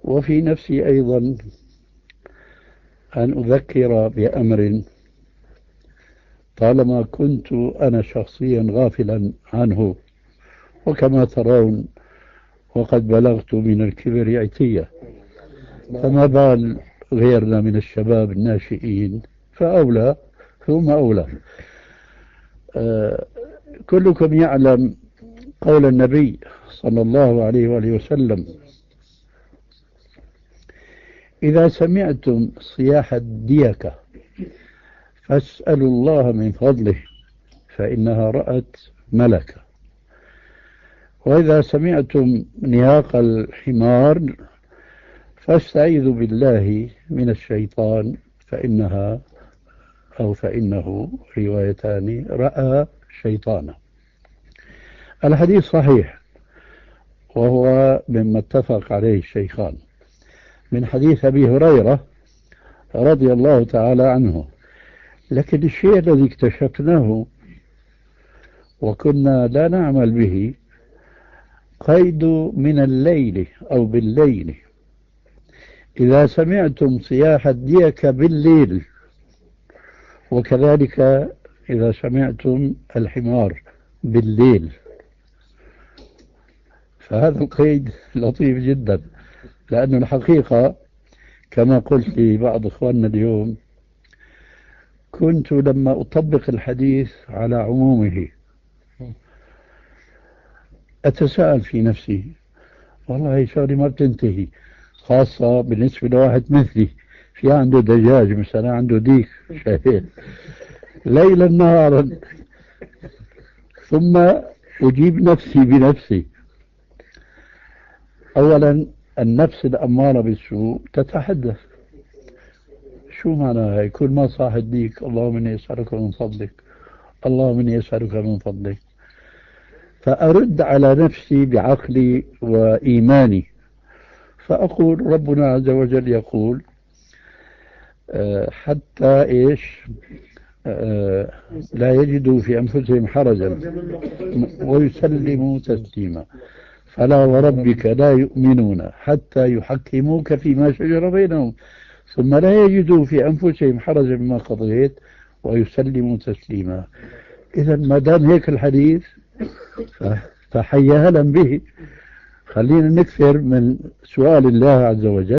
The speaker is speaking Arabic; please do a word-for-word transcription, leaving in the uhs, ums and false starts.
وفي نفسي أيضا أن أذكر بأمر طالما كنت أنا شخصيا غافلا عنه، وكما ترون وقد بلغت من الكبر عتية، فما بال غيرنا من الشباب الناشئين، فأولى ثم أولى. آه كلكم يعلم قول النبي صلى الله عليه وآله وسلم: إذا سمعتم صياح الديكة فاسألوا الله من فضله فإنها رأت ملكا، وإذا سمعتم نياق الحمار فاستعيذوا بالله من الشيطان فإنها أو فإنه روايتان رأى شيطانا. الحديث صحيح، وهو مما اتفق عليه الشيخان من حديث أبي هريرة رضي الله تعالى عنه. لكن الشيء الذي اكتشفناه وكنا لا نعمل به قيد من الليل أو بالليل. إذا سمعتم صياح الديكة بالليل، وكذلك إذا سمعتم الحمار بالليل، فهذا القيد لطيف جدا، لأن الحقيقة كما قلت لبعض إخواننا اليوم، كنت لما أطبق الحديث على عمومه أتساءل في نفسي، والله هي شغلة ما بتنتهي، خاصة بالنسبة لواحد مثلي في عنده دجاج مثلا، عنده ديك شاهد ليلا نهارا. ثم أجيب نفسي بنفسي. أولا النفس الأمارة بالسوء تتحدث، شو معناها؟ يكون ما صاح الديك اللهم إني أسألك من فضلك، اللهم إني أسألك من فضلك. فأرد على نفسي بعقلي وإيماني فأقول ربنا عز وجل يقول حتى إيش لا يجدوا في أنفسهم حرجا ويسلموا تسليما، فلا وربك لا يؤمنون حتى يحكموك فيما شجر بينهم ثم لا يجدوا في أنفسهم حرجا مما قضيت ويسلموا تسليما. إذا ما دام هيك الحديث فحيا هلا به. خلينا نكثر من سؤال الله عز وجل